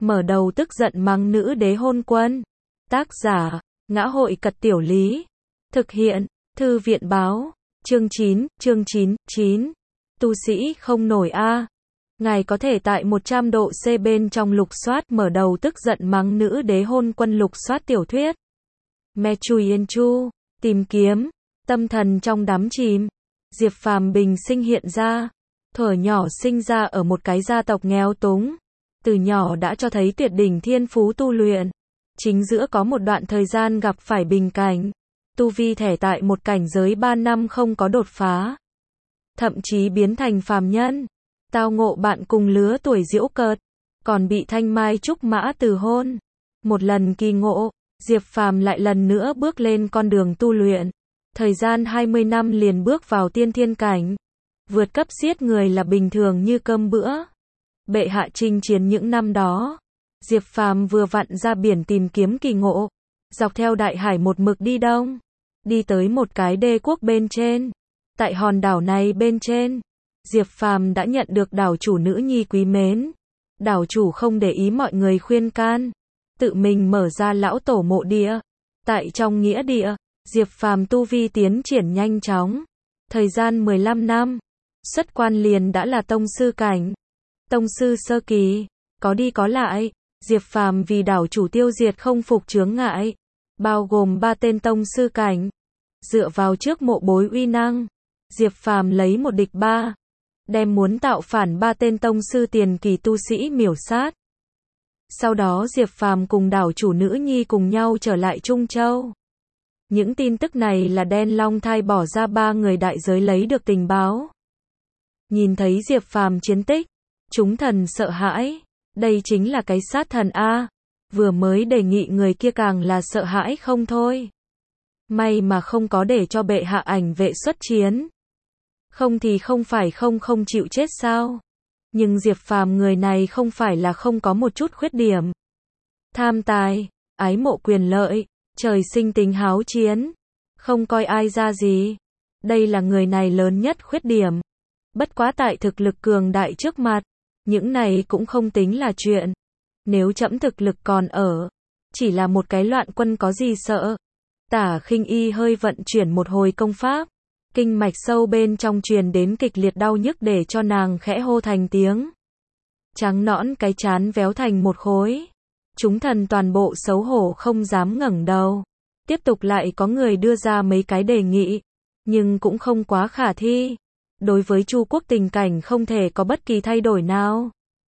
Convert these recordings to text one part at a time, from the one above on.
mở đầu tức giận mắng nữ đế hôn quân. Tác giả, Ngã hội Cật Tiểu Lý. Thực hiện, Thư viện báo. Chương 9. Tu sĩ không nổi a. Ngài có thể tại 100 độ C bên trong lục soát mở đầu tức giận mắng nữ đế hôn quân lục soát tiểu thuyết. Me Chui Yên Chu, tìm kiếm, tâm thần trong đắm chìm. Diệp Phàm bình sinh hiện ra, thuở nhỏ sinh ra ở một cái gia tộc nghèo túng. Từ nhỏ đã cho thấy tuyệt đỉnh thiên phú tu luyện. Chính giữa có một đoạn thời gian gặp phải bình cảnh. Tu vi thẻ tại một cảnh giới 3 năm không có đột phá. Thậm chí biến thành phàm nhân. Tao ngộ bạn cùng lứa tuổi giễu cợt. Còn bị Thanh Mai Trúc Mã từ hôn. Một lần kỳ ngộ, Diệp Phàm lại lần nữa bước lên con đường tu luyện. Thời gian 20 năm liền bước vào tiên thiên cảnh. Vượt cấp giết người là bình thường như cơm bữa. Bệ hạ chinh chiến những năm đó. Diệp Phàm vừa vặn ra biển tìm kiếm kỳ ngộ. Dọc theo đại hải một mực đi đông. Đi tới một cái đê quốc bên trên. Tại hòn đảo này bên trên, Diệp Phàm đã nhận được đảo chủ nữ nhi quý mến. Đảo chủ không để ý mọi người khuyên can. Tự mình mở ra lão tổ mộ địa. Tại trong nghĩa địa, Diệp Phàm tu vi tiến triển nhanh chóng. Thời gian 15 năm, xuất quan liền đã là tông sư cảnh. Tông sư sơ kỳ, có đi có lại, Diệp Phàm vì đảo chủ tiêu diệt không phục chướng ngại, bao gồm 3 tên tông sư cảnh. Dựa vào trước mộ bối uy năng, Diệp Phàm lấy 1 địch 3, đem muốn tạo phản 3 tên tông sư tiền kỳ tu sĩ miểu sát. Sau đó Diệp Phàm cùng đảo chủ nữ nhi cùng nhau trở lại Trung Châu. Những tin tức này là Đen Long Thai bỏ ra 3 người đại giới lấy được tình báo. Nhìn thấy Diệp Phàm chiến tích, chúng thần sợ hãi. Đây chính là cái sát thần a. Vừa mới đề nghị người kia càng là sợ hãi không thôi. May mà không có để cho bệ hạ ảnh vệ xuất chiến. Không thì không phải không chịu chết sao. Nhưng Diệp Phàm người này không phải là không có một chút khuyết điểm. Tham tài, ái mộ quyền lợi, trời sinh tính háo chiến. Không coi ai ra gì. Đây là người này lớn nhất khuyết điểm. Bất quá tại thực lực cường đại trước mặt, những này cũng không tính là chuyện. Nếu trẫm thực lực còn ở, chỉ là một cái loạn quân có gì sợ. Tả Khinh Y hơi vận chuyển một hồi công pháp, kinh mạch sâu bên trong truyền đến kịch liệt đau nhức để cho nàng khẽ hô thành tiếng. Trắng nõn cái trán véo thành một khối. Chúng thần toàn bộ xấu hổ không dám ngẩng đầu. Tiếp tục lại có người đưa ra mấy cái đề nghị, nhưng cũng không quá khả thi. Đối với Chu quốc tình cảnh không thể có bất kỳ thay đổi nào.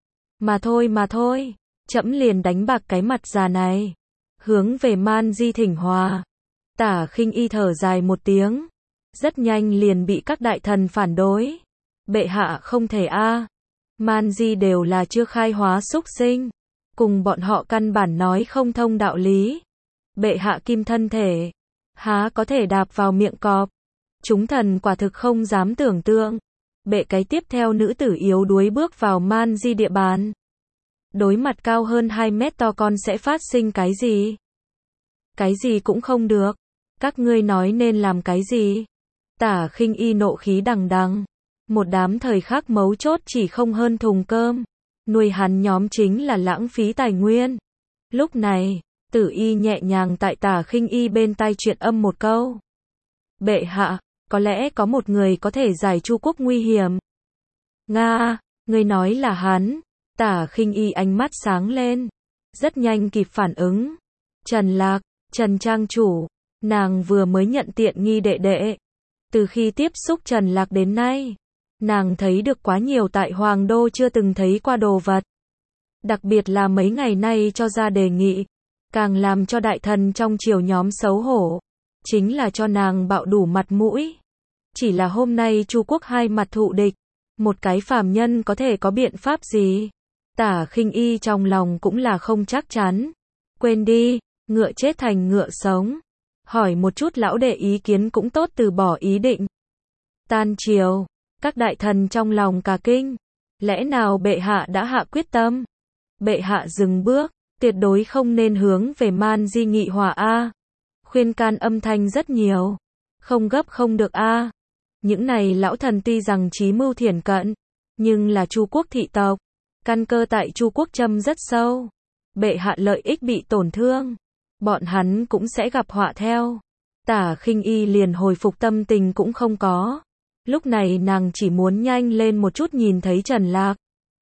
Mà thôi, trẫm liền đánh bạc cái mặt già này. Hướng về Man Di thỉnh hòa. Tả Khinh Y thở dài một tiếng. Rất nhanh liền bị các đại thần phản đối. Bệ hạ không thể a. Man Di đều là chưa khai hóa súc sinh. Cùng bọn họ căn bản nói không thông đạo lý. Bệ hạ kim thân thể, há có thể đạp vào miệng cọp. Chúng thần quả thực không dám tưởng tượng. Bệ cái tiếp theo nữ tử yếu đuối bước vào Man Di địa bàn. Đối mặt cao hơn 2 mét to con sẽ phát sinh cái gì? Cái gì cũng không được. Các ngươi nói nên làm cái gì? Tả Khinh Y nộ khí đằng đằng. Một đám thời khắc mấu chốt chỉ không hơn thùng cơm. Nuôi hắn nhóm chính là lãng phí tài nguyên. Lúc này, Tử Y nhẹ nhàng tại Tả Khinh Y bên tai truyền âm một câu. Bệ hạ, có lẽ có một người có thể giải Chu quốc nguy hiểm. Nga, ngươi nói là hắn. Tả Khinh Y ánh mắt sáng lên. Rất nhanh kịp phản ứng. Trần Lạc, Trần Trang chủ. Nàng vừa mới nhận tiện nghi đệ đệ. Từ khi tiếp xúc Trần Lạc đến nay, nàng thấy được quá nhiều tại Hoàng Đô chưa từng thấy qua đồ vật. Đặc biệt là mấy ngày nay cho ra đề nghị. Càng làm cho đại thần trong triều nhóm xấu hổ. Chính là cho nàng bạo đủ mặt mũi. Chỉ là hôm nay Chu quốc hai mặt thụ địch. Một cái phàm nhân có thể có biện pháp gì? Tả Khinh Y trong lòng cũng là không chắc chắn. Quên đi, ngựa chết thành ngựa sống. Hỏi một chút lão đệ ý kiến cũng tốt từ bỏ ý định. Tan triều, các đại thần trong lòng cả kinh. Lẽ nào bệ hạ đã hạ quyết tâm? Bệ hạ dừng bước, tuyệt đối không nên hướng về Man Di nghị hòa a. Khuyên can âm thanh rất nhiều. Không gấp không được a. Những này lão thần tuy rằng trí mưu thiển cận, nhưng là Chu quốc thị tộc. Căn cơ tại Chu quốc châm rất sâu. bệ hạ lợi ích bị tổn thương, bọn hắn cũng sẽ gặp họa theo. Tả Khinh Y liền hồi phục tâm tình cũng không có. Lúc này nàng chỉ muốn nhanh lên một chút nhìn thấy Trần Lạc.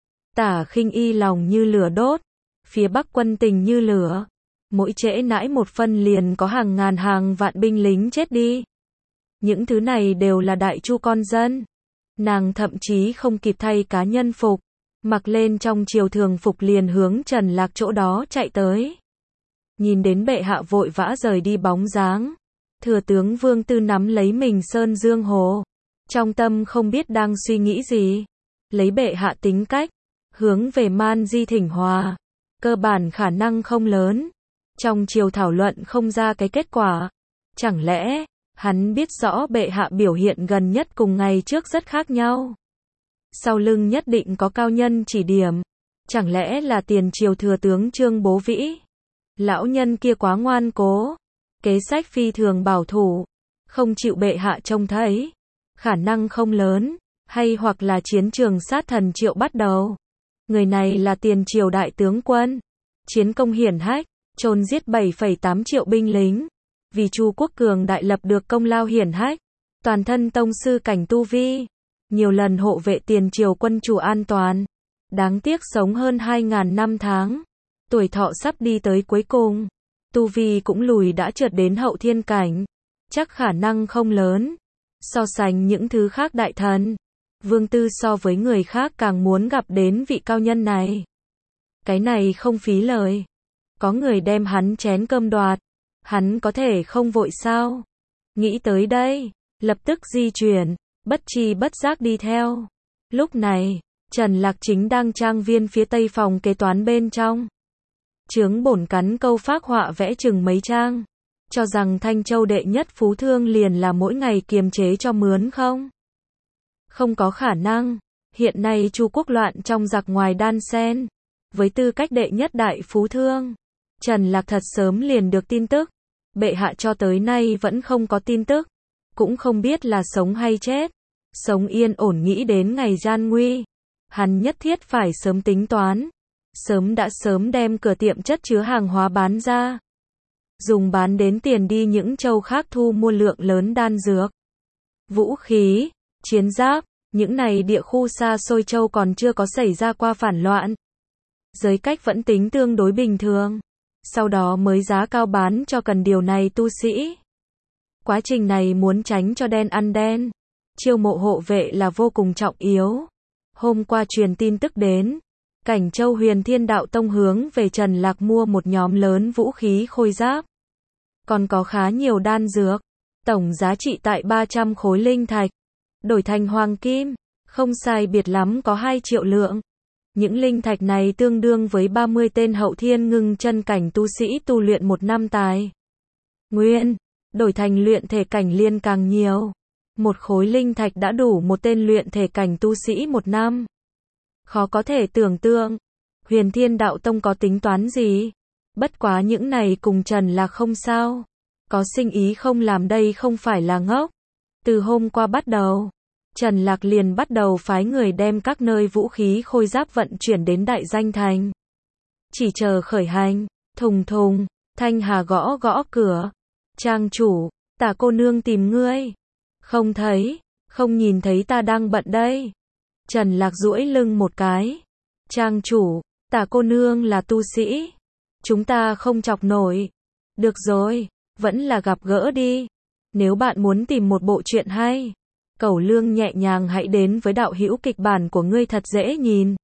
Tả Khinh Y lòng như lửa đốt, phía Bắc quân tình như lửa, mỗi trễ nãi một phân liền có hàng ngàn hàng vạn binh lính chết đi. Những thứ này đều là Đại Chu con dân. Nàng thậm chí không kịp thay cá nhân phục, mặc lên trong triều thường phục liền hướng Trần Lạc chỗ đó chạy tới. Nhìn đến bệ hạ vội vã rời đi bóng dáng, thừa tướng Vương Tư nắm lấy mình Sơn Dương Hồ, trong tâm không biết đang suy nghĩ gì. Lấy bệ hạ tính cách, hướng về Man Di thỉnh hòa, cơ bản khả năng không lớn. Trong triều thảo luận không ra cái kết quả. Chẳng lẽ, hắn biết rõ bệ hạ biểu hiện gần nhất cùng ngày trước rất khác nhau. Sau lưng nhất định có cao nhân chỉ điểm. Chẳng lẽ là tiền triều thừa tướng Trương Bố Vĩ? Lão nhân kia quá ngoan cố, kế sách phi thường bảo thủ, không chịu bệ hạ trông thấy. Khả năng không lớn, hay hoặc là chiến trường sát thần Triệu bắt đầu. Người này là tiền triều đại tướng quân, chiến công hiển hách, chôn giết 7,8 triệu binh lính, vì Chu quốc cường đại lập được công lao hiển hách, toàn thân tông sư cảnh tu vi, nhiều lần hộ vệ tiền triều quân chủ an toàn. Đáng tiếc sống hơn 2.000 năm tháng, tuổi thọ sắp đi tới cuối cùng, tu vi cũng lùi đã trượt đến hậu thiên cảnh, chắc khả năng không lớn. So sánh những thứ khác đại thần, Vương Tư so với người khác càng muốn gặp đến vị cao nhân này. Cái này không phí lời. Có người đem hắn chén cơm đoạt, hắn có thể không vội sao? Nghĩ tới đây, lập tức di chuyển, bất tri bất giác đi theo. Lúc này, Trần Lạc chính đang trang viên phía tây phòng kế toán bên trong. Chướng bổn cắn câu phác họa vẽ chừng mấy trang. Cho rằng Thanh Châu đệ nhất phú thương liền là mỗi ngày kiềm chế cho mướn không? Không có khả năng. Hiện nay Chu quốc loạn trong giặc ngoài đan xen. Với tư cách đệ nhất đại phú thương, Trần Lạc thật sớm liền được tin tức. Bệ hạ cho tới nay vẫn không có tin tức. Cũng không biết là sống hay chết. Sống yên ổn nghĩ đến ngày gian nguy. Hắn nhất thiết phải sớm tính toán. Sớm đem cửa tiệm chất chứa hàng hóa bán ra. Dùng bán đến tiền đi những châu khác thu mua lượng lớn đan dược, vũ khí, chiến giáp, những này địa khu xa xôi châu còn chưa có xảy ra qua phản loạn. Giới cách vẫn tính tương đối bình thường, sau đó mới giá cao bán cho cần điều này tu sĩ. Quá trình này muốn tránh cho đen ăn đen, chiêu mộ hộ vệ là vô cùng trọng yếu. Hôm qua truyền tin tức đến, Cảnh Châu Huyền Thiên Đạo Tông hướng về Trần Lạc mua một nhóm lớn vũ khí khôi giáp. Còn có khá nhiều đan dược, tổng giá trị tại 300 khối linh thạch, đổi thành hoàng kim, không sai biệt lắm có 2 triệu lượng. Những linh thạch này tương đương với 30 tên hậu thiên ngưng chân cảnh tu sĩ tu luyện một năm tài nguyên, đổi thành luyện thể cảnh liên càng nhiều. Một khối linh thạch đã đủ một tên luyện thể cảnh tu sĩ một năm. Khó có thể tưởng tượng, Huyền Thiên Đạo Tông có tính toán gì? Bất quá những này cùng Trần Lạc không sao. Có sinh ý không làm đây không phải là ngốc. Từ hôm qua bắt đầu, Trần Lạc liền bắt đầu phái người đem các nơi vũ khí khôi giáp vận chuyển đến Đại Danh Thành. Chỉ chờ khởi hành, thùng thùng, Thanh Hà gõ gõ cửa. Trang chủ, Tả cô nương tìm ngươi. Không thấy, không nhìn thấy ta đang bận đây. Trần Lạc duỗi lưng một cái. Trang chủ, Tả cô nương là tu sĩ. Chúng ta không chọc nổi. Được rồi, vẫn là gặp gỡ đi. Nếu bạn muốn tìm một bộ truyện hay, Cẩu Lương nhẹ nhàng hãy đến với đạo hữu kịch bản của ngươi thật dễ nhìn.